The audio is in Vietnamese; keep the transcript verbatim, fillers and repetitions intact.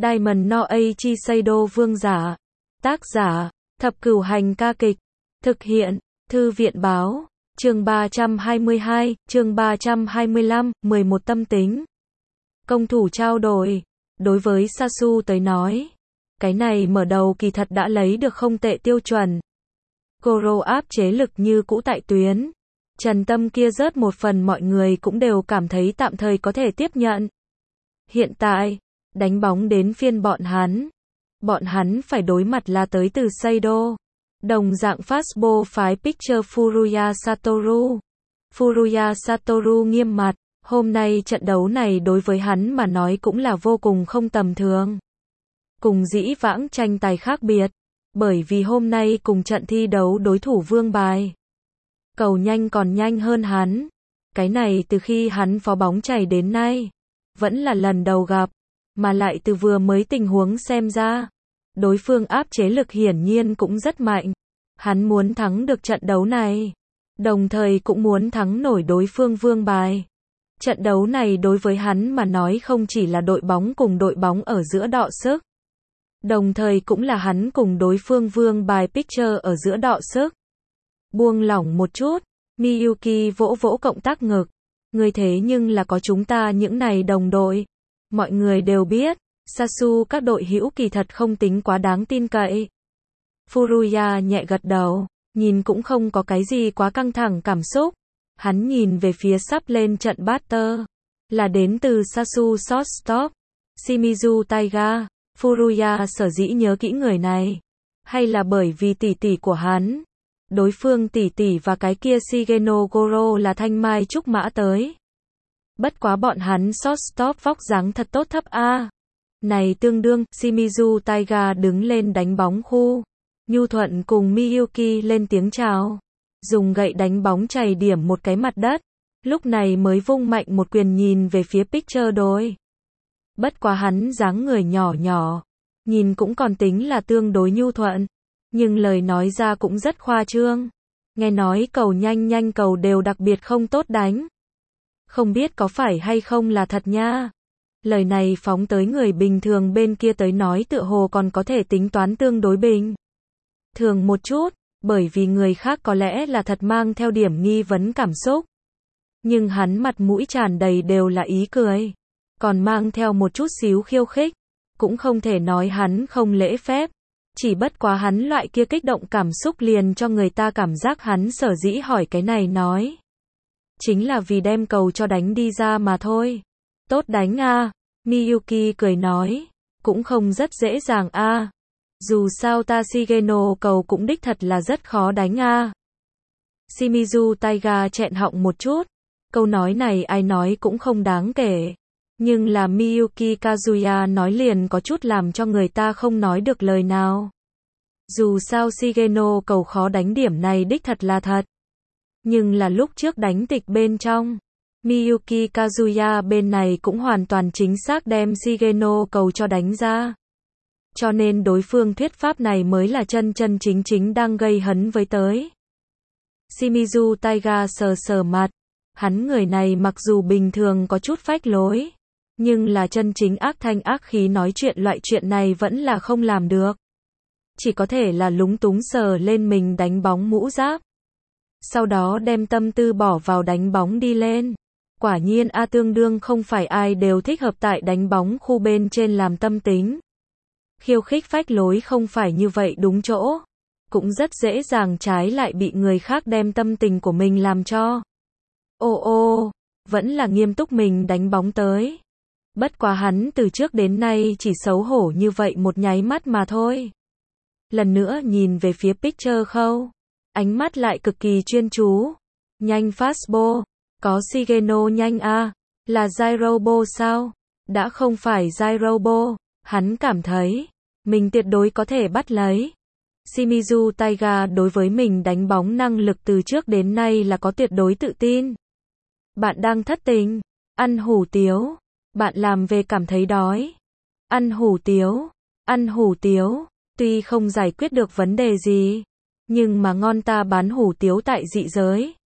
Diamond no Aichi Seido vương giả. Tác giả, Thập Cửu Hành ca kịch. Thực hiện, Thư viện báo. Chương ba trăm hai mươi hai, chương ba trăm hai mươi lăm, mười một tâm tính. Công thủ trao đổi. Đối với Sasu tới nói, cái này mở đầu kỳ thật đã lấy được không tệ tiêu chuẩn. Goro áp chế lực như cũ tại tuyến. Trần tâm kia rớt một phần mọi người cũng đều cảm thấy tạm thời có thể tiếp nhận. Hiện tại, đánh bóng đến phiên bọn hắn. Bọn hắn phải đối mặt là tới từ Seido. Đồng dạng fastball phái pitcher Furuya Satoru. Furuya Satoru nghiêm mặt, hôm nay trận đấu này đối với hắn mà nói cũng là vô cùng không tầm thường. Cùng dĩ vãng tranh tài khác biệt, bởi vì hôm nay cùng trận thi đấu đối thủ vương bài. Cầu nhanh còn nhanh hơn hắn. Cái này từ khi hắn phó bóng chảy đến nay, vẫn là lần đầu gặp, mà lại từ vừa mới tình huống xem ra, đối phương áp chế lực hiển nhiên cũng rất mạnh. Hắn muốn thắng được trận đấu này, đồng thời cũng muốn thắng nổi đối phương vương bài. Trận đấu này đối với hắn mà nói không chỉ là đội bóng cùng đội bóng ở giữa đọ sức, đồng thời cũng là hắn cùng đối phương vương bài pitcher ở giữa đọ sức. Buông lỏng một chút, Miyuki vỗ vỗ cộng tác ngực. Người thế nhưng là có chúng ta những này đồng đội. Mọi người đều biết, Sasu các đội hữu kỳ thật không tính quá đáng tin cậy. Furuya nhẹ gật đầu, nhìn cũng không có cái gì quá căng thẳng cảm xúc. Hắn nhìn về phía sắp lên trận batter, là đến từ Sasu shortstop, Shimizu Taiga. Furuya sở dĩ nhớ kỹ người này, hay là bởi vì tỷ tỷ của hắn. Đối phương tỷ tỷ và cái kia Shigeno Goro là thanh mai trúc mã tới. Bất quá bọn hắn shortstop vóc dáng thật tốt thấp a. Này tương đương, Shimizu Taiga đứng lên đánh bóng khu. Nhu Thuận cùng Miyuki lên tiếng chào. Dùng gậy đánh bóng chày điểm một cái mặt đất. Lúc này mới vung mạnh một quyền nhìn về phía pitcher đối. Bất quá hắn dáng người nhỏ nhỏ, nhìn cũng còn tính là tương đối nhu thuận. Nhưng lời nói ra cũng rất khoa trương. Nghe nói cầu nhanh nhanh cầu đều đặc biệt không tốt đánh. Không biết có phải hay không là thật nha. Lời này phóng tới người bình thường bên kia tới nói tựa hồ còn có thể tính toán tương đối bình thường một chút, bởi vì người khác có lẽ là thật mang theo điểm nghi vấn cảm xúc. Nhưng hắn mặt mũi tràn đầy đều là ý cười, còn mang theo một chút xíu khiêu khích, cũng không thể nói hắn không lễ phép. Chỉ bất quá hắn loại kia kích động cảm xúc liền cho người ta cảm giác hắn sở dĩ hỏi cái này nói. Chính là vì đem cầu cho đánh đi ra mà thôi. Tốt đánh a, Miyuki cười nói. Cũng không rất dễ dàng a. Dù sao ta Shigeno cầu cũng đích thật là rất khó đánh a. Shimizu Taiga chẹn họng một chút. Câu nói này ai nói cũng không đáng kể. Nhưng là Miyuki Kazuya nói liền có chút làm cho người ta không nói được lời nào. Dù sao Shigeno cầu khó đánh điểm này đích thật là thật. Nhưng là lúc trước đánh tịch bên trong, Miyuki Kazuya bên này cũng hoàn toàn chính xác đem Shigeno cầu cho đánh ra. Cho nên đối phương thuyết pháp này mới là chân chân chính chính đang gây hấn với tới. Shimizu Taiga sờ sờ mặt. Hắn người này mặc dù bình thường có chút phách lối, nhưng là chân chính ác thanh ác khí nói chuyện loại chuyện này vẫn là không làm được. Chỉ có thể là lúng túng sờ lên mình đánh bóng mũ giáp. Sau đó đem tâm tư bỏ vào đánh bóng đi lên. Quả nhiên a tương đương không phải ai đều thích hợp tại đánh bóng khu bên trên làm tâm tính. Khiêu khích phách lối không phải như vậy đúng chỗ. Cũng rất dễ dàng trái lại bị người khác đem tâm tình của mình làm cho. Ô ô, vẫn là nghiêm túc mình đánh bóng tới. Bất quá hắn từ trước đến nay chỉ xấu hổ như vậy một nháy mắt mà thôi. Lần nữa nhìn về phía pitcher khâu. Ánh mắt lại cực kỳ chuyên chú. Nhanh fastball. Có Shigeno nhanh a. Là Gyrobo sao? Đã không phải Gyrobo. Hắn cảm thấy mình tuyệt đối có thể bắt lấy. Shimizu Taiga đối với mình đánh bóng năng lực từ trước đến nay là có tuyệt đối tự tin. Bạn đang thất tình. Ăn hủ tiếu. Bạn làm về cảm thấy đói. Ăn hủ tiếu. Ăn hủ tiếu. Tuy không giải quyết được vấn đề gì, nhưng mà ngon ta bán hủ tiếu tại dị giới.